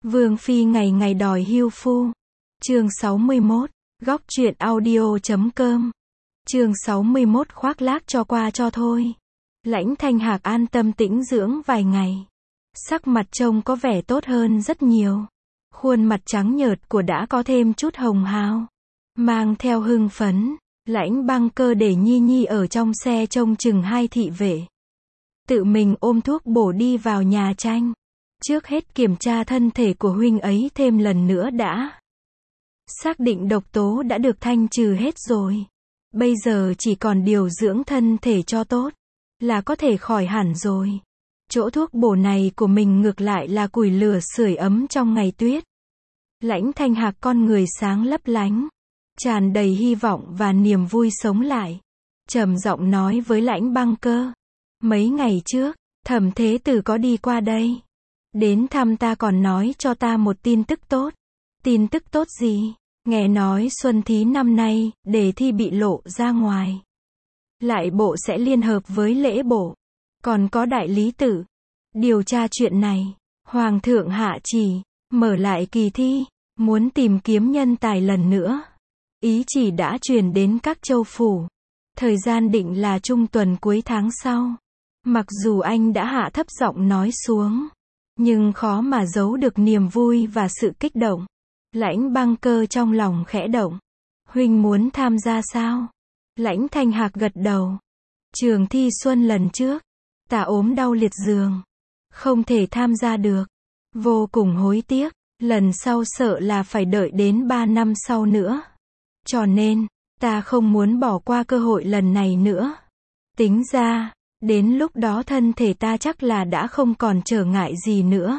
Vương phi ngày ngày đòi hưu phu. Chương 61, góc truyện audio.com. Chương 61 khoác lác cho qua cho thôi. Lãnh Thanh Hạc an tâm tĩnh dưỡng vài ngày. Sắc mặt trông có vẻ tốt hơn rất nhiều. Khuôn mặt trắng nhợt của đã có thêm chút hồng hào. Mang theo hưng phấn, Lãnh Băng Cơ để Nhi Nhi ở trong xe trông chừng hai thị vệ. Tự mình ôm thuốc bổ đi vào nhà tranh. Trước hết kiểm tra thân thể của huynh ấy thêm lần nữa đã. Xác định độc tố đã được thanh trừ hết rồi. Bây giờ chỉ còn điều dưỡng thân thể cho tốt, là có thể khỏi hẳn rồi. Chỗ thuốc bổ này của mình ngược lại là củi lửa sưởi ấm trong ngày tuyết. Lãnh Thanh Hạc con người sáng lấp lánh, tràn đầy hy vọng và niềm vui sống lại. Trầm giọng nói với Lãnh Băng Cơ. Mấy ngày trước, Thẩm Thế Tử có đi qua đây. Đến thăm ta còn nói cho ta một tin tức tốt. Tin tức tốt gì? Nghe nói Xuân Thí năm nay, đề thi bị lộ ra ngoài. Lại bộ sẽ liên hợp với lễ bộ. Còn có đại lý tự. Điều tra chuyện này. Hoàng thượng hạ chỉ, mở lại kỳ thi. Muốn tìm kiếm nhân tài lần nữa. Ý chỉ đã truyền đến các châu phủ. Thời gian định là trung tuần cuối tháng sau. Mặc dù anh đã hạ thấp giọng nói xuống, nhưng khó mà giấu được niềm vui và sự kích động. Lãnh Băng Cơ trong lòng khẽ động. Huynh muốn tham gia sao? Lãnh Thanh Hạc gật đầu. Trường thi xuân lần trước, ta ốm đau liệt giường, không thể tham gia được. Vô cùng hối tiếc, lần sau sợ là phải đợi đến 3 năm sau nữa. Cho nên, ta không muốn bỏ qua cơ hội lần này nữa. Tính ra, đến lúc đó thân thể ta chắc là đã không còn trở ngại gì nữa.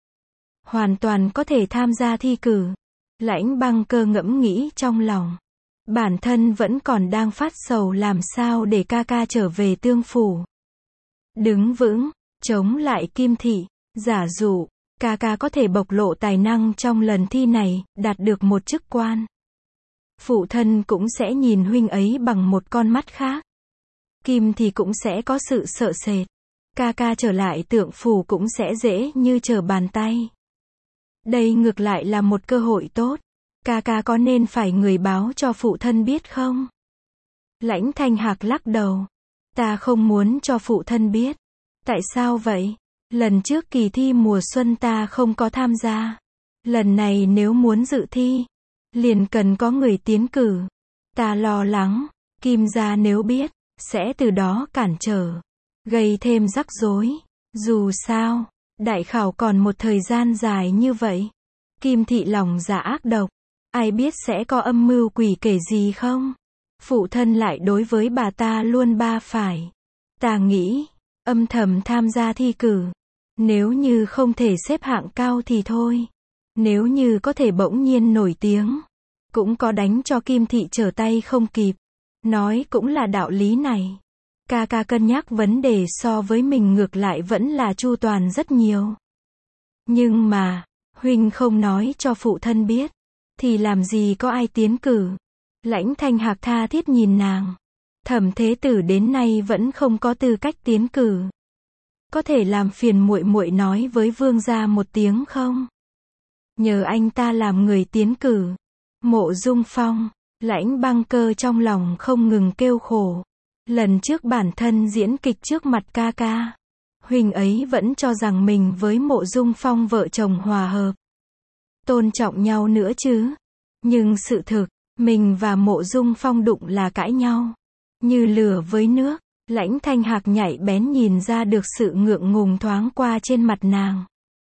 Hoàn toàn có thể tham gia thi cử. Lãnh Băng Cơ ngẫm nghĩ trong lòng. Bản thân vẫn còn đang phát sầu làm sao để ca ca trở về Tương Phủ. Đứng vững, chống lại Kim Thị. Giả dụ, ca ca có thể bộc lộ tài năng trong lần thi này, đạt được một chức quan. Phụ thân cũng sẽ nhìn huynh ấy bằng một con mắt khác. Kim thì cũng sẽ có sự sợ sệt. Ca ca trở lại Tượng Phủ cũng sẽ dễ như trở bàn tay. Đây ngược lại là một cơ hội tốt. Ca ca có nên phải người báo cho phụ thân biết không? Lãnh Thanh Hạc lắc đầu. Ta không muốn cho phụ thân biết. Tại sao vậy? Lần trước kỳ thi mùa xuân ta không có tham gia. Lần này nếu muốn dự thi, liền cần có người tiến cử. Ta lo lắng, Kim gia nếu biết, sẽ từ đó cản trở, gây thêm rắc rối. Dù sao, đại khảo còn một thời gian dài như vậy. Kim Thị lòng dạ ác độc, ai biết sẽ có âm mưu quỷ kể gì không? Phụ thân lại đối với bà ta luôn ba phải. Ta nghĩ, âm thầm tham gia thi cử. Nếu như không thể xếp hạng cao thì thôi. Nếu như có thể bỗng nhiên nổi tiếng, cũng có đánh cho Kim Thị trở tay không kịp. Nói cũng là đạo lý này. Ca ca cân nhắc vấn đề so với mình ngược lại vẫn là chu toàn rất nhiều. Nhưng mà, huynh không nói cho phụ thân biết, thì làm gì có ai tiến cử. Lãnh Thanh Hạc tha thiết nhìn nàng. Thẩm Thế Tử đến nay vẫn không có tư cách tiến cử. Có thể làm phiền muội muội nói với vương gia một tiếng không? Nhờ anh ta làm người tiến cử. Mộ Dung Phong. Lãnh Băng Cơ trong lòng không ngừng kêu khổ. Lần trước bản thân diễn kịch trước mặt ca ca, huynh ấy vẫn cho rằng mình với Mộ Dung Phong vợ chồng hòa hợp, tôn trọng nhau nữa chứ. Nhưng sự thực, mình và Mộ Dung Phong đụng là cãi nhau, như lửa với nước. Lãnh Thanh Hạc nhạy bén nhìn ra được sự ngượng ngùng thoáng qua trên mặt nàng.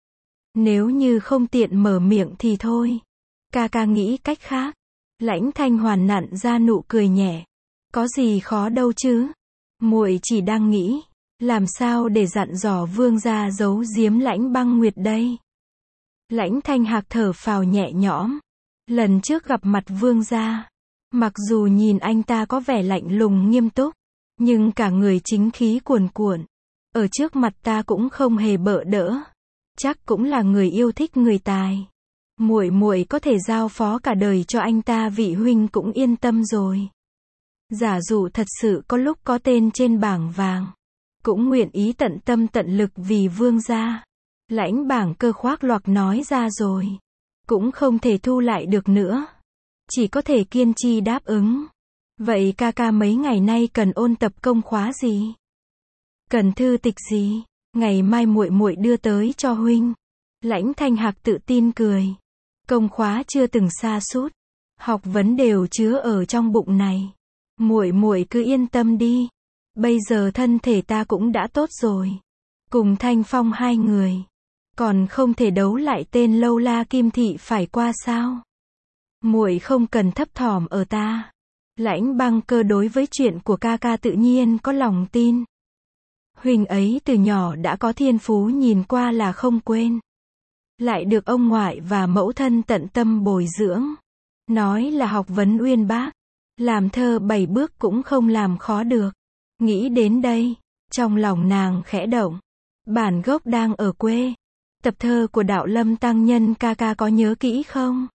Nếu như không tiện mở miệng thì thôi, ca ca nghĩ cách khác. Lãnh Thanh Hoàn nặn ra nụ cười nhẹ. Có gì khó đâu chứ. Muội chỉ đang nghĩ, làm sao để dặn dò vương gia giấu giếm Lãnh Băng Nguyệt đây. Lãnh Thanh Hạc thở phào nhẹ nhõm. Lần trước gặp mặt vương gia, mặc dù nhìn anh ta có vẻ lạnh lùng nghiêm túc, nhưng cả người chính khí cuồn cuộn. Ở trước mặt ta cũng không hề bợ đỡ. Chắc cũng là người yêu thích người tài. Muội muội có thể giao phó cả đời cho anh ta, vị huynh cũng yên tâm rồi. Giả dụ thật sự có lúc có tên trên bảng vàng, cũng nguyện ý tận tâm tận lực vì vương gia. Lãnh Bảng Cơ khoác loạc nói ra rồi. Cũng không thể thu lại được nữa. Chỉ có thể kiên trì đáp ứng. Vậy ca ca mấy ngày nay cần ôn tập công khóa gì? Cần thư tịch gì? Ngày mai muội muội đưa tới cho huynh. Lãnh Thanh Hạc tự tin cười. Công khóa chưa từng sa sút, học vấn đều chứa ở trong bụng này. Muội muội cứ yên tâm đi. Bây giờ thân thể ta cũng đã tốt rồi. Cùng Thanh Phong hai người, còn không thể đấu lại tên Lâu La Kim Thị phải qua sao? Muội không cần thấp thỏm ở ta. Lãnh Băng Cơ đối với chuyện của ca ca tự nhiên có lòng tin. Huynh ấy từ nhỏ đã có thiên phú nhìn qua là không quên. Lại được ông ngoại và mẫu thân tận tâm bồi dưỡng. Nói là học vấn uyên bác. Làm thơ 7 bước cũng không làm khó được. Nghĩ đến đây, trong lòng nàng khẽ động. Bản gốc đang ở quê. Tập thơ của Đạo Lâm Tăng Nhân ca ca có nhớ kỹ không?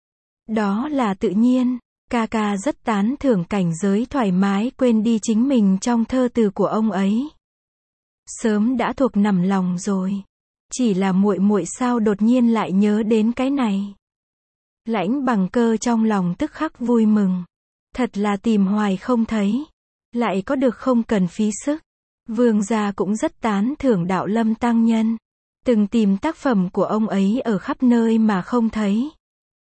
Đó là tự nhiên. Ca ca rất tán thưởng cảnh giới thoải mái quên đi chính mình trong thơ từ của ông ấy. Sớm đã thuộc nằm lòng rồi. Chỉ là muội muội sao đột nhiên lại nhớ đến cái này. Lãnh Bằng Cơ trong lòng tức khắc vui mừng. Thật là tìm hoài không thấy. Lại có được không cần phí sức. Vương gia cũng rất tán thưởng Đạo Lâm Tăng Nhân. Từng tìm tác phẩm của ông ấy ở khắp nơi mà không thấy.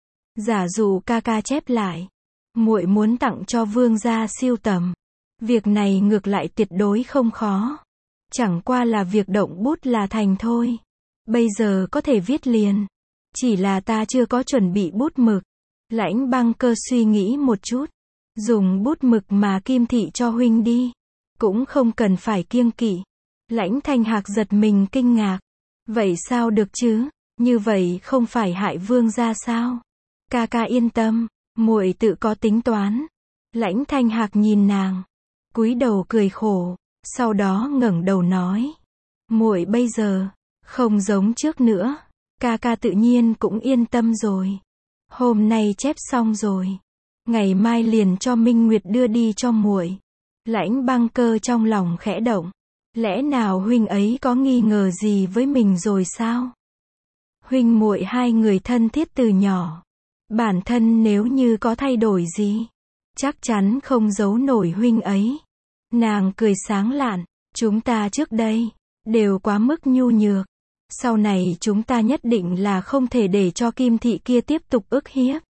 Giả dụ ca ca chép lại. Muội muốn tặng cho vương gia siêu tầm. Việc này ngược lại tuyệt đối không khó. Chẳng qua là việc động bút là thành thôi. Bây giờ có thể viết liền. Chỉ là ta chưa có chuẩn bị bút mực. Lãnh Băng Cơ suy nghĩ một chút. Dùng bút mực mà Kim Thị cho huynh đi. Cũng không cần phải kiêng kỵ. Lãnh Thanh Hạc giật mình kinh ngạc. Vậy sao được chứ? Như vậy không phải hại vương gia sao? Ca ca yên tâm. Muội tự có tính toán. Lãnh Thanh Hạc nhìn nàng. Cúi đầu cười khổ. Sau đó ngẩng đầu nói. Muội bây giờ không giống trước nữa. Ca ca tự nhiên cũng yên tâm rồi. Hôm nay chép xong rồi. Ngày mai liền cho Minh Nguyệt đưa đi cho muội. Lãnh Băng Cơ trong lòng khẽ động. Lẽ nào huynh ấy có nghi ngờ gì với mình rồi sao? Huynh muội hai người thân thiết từ nhỏ. Bản thân nếu như có thay đổi gì, chắc chắn không giấu nổi huynh ấy. Nàng cười sáng lạn. Chúng ta trước đây đều quá mức nhu nhược. Sau này chúng ta nhất định là không thể để cho Kim Thị kia tiếp tục ức hiếp.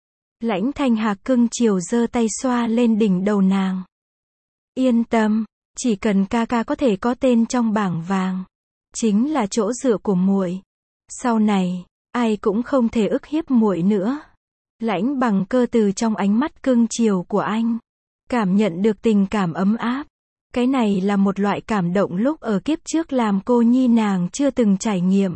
Lãnh Thanh Hạc cưng chiều giơ tay xoa lên đỉnh đầu nàng. Yên tâm, chỉ cần ca ca có thể có tên trong bảng vàng, chính là chỗ dựa của muội. Sau này, ai cũng không thể ức hiếp muội nữa. Lãnh Bằng Cơ từ trong ánh mắt cưng chiều của anh, cảm nhận được tình cảm ấm áp. Cái này là một loại cảm động lúc ở kiếp trước làm cô nhi nàng chưa từng trải nghiệm.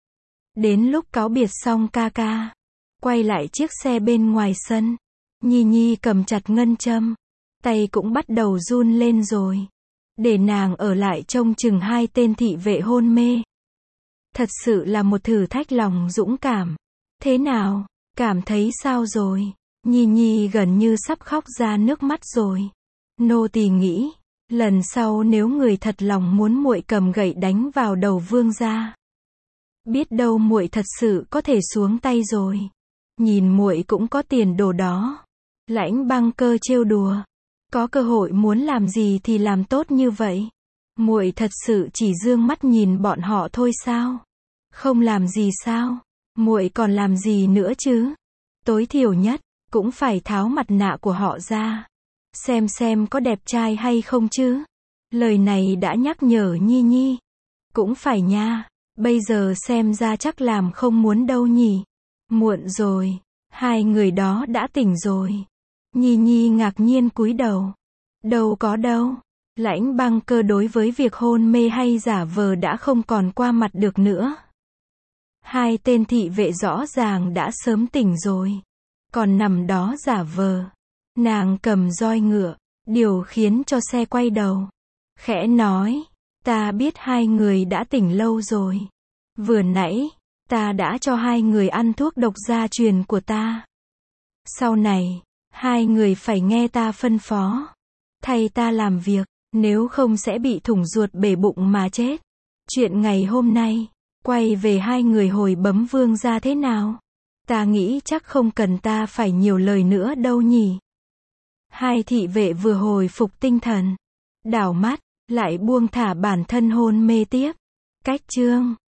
Đến lúc cáo biệt xong ca ca, quay lại chiếc xe bên ngoài sân, Nhi Nhi cầm chặt ngân châm, tay cũng bắt đầu run lên rồi. Để nàng ở lại trông chừng hai tên thị vệ hôn mê. Thật sự là một thử thách lòng dũng cảm. Thế nào, cảm thấy sao rồi? Nhi Nhi gần như sắp khóc ra nước mắt rồi. Nô tỳ nghĩ, lần sau nếu người thật lòng muốn muội cầm gậy đánh vào đầu vương gia, biết đâu muội thật sự có thể xuống tay rồi. Nhìn muội cũng có tiền đồ đó. Lãnh Băng Cơ trêu đùa. Có cơ hội muốn làm gì thì làm tốt như vậy. Muội thật sự chỉ dương mắt nhìn bọn họ thôi sao? Không làm gì sao? Muội còn làm gì nữa chứ? Tối thiểu nhất cũng phải tháo mặt nạ của họ ra, xem có đẹp trai hay không chứ. Lời này đã nhắc nhở Nhi Nhi. Cũng phải nha. Bây giờ xem ra chắc làm không muốn đâu nhỉ. Muộn rồi. Hai người đó đã tỉnh rồi. Nhi Nhi ngạc nhiên cúi đầu. Đâu có đâu. Lãnh Băng Cơ đối với việc hôn mê hay giả vờ đã không còn qua mặt được nữa. Hai tên thị vệ rõ ràng đã sớm tỉnh rồi. Còn nằm đó giả vờ. Nàng cầm roi ngựa, điều khiến cho xe quay đầu. Khẽ nói, ta biết hai người đã tỉnh lâu rồi. Vừa nãy, ta đã cho hai người ăn thuốc độc gia truyền của ta. Sau này, hai người phải nghe ta phân phó. Thay ta làm việc, nếu không sẽ bị thủng ruột bể bụng mà chết. Chuyện ngày hôm nay, Quay về hai người hồi bấm vương ra thế nào? Ta nghĩ chắc không cần ta phải nhiều lời nữa đâu nhỉ. Hai thị vệ vừa hồi phục tinh thần, đảo mắt, lại buông thả bản thân hôn mê tiếp. Cách chương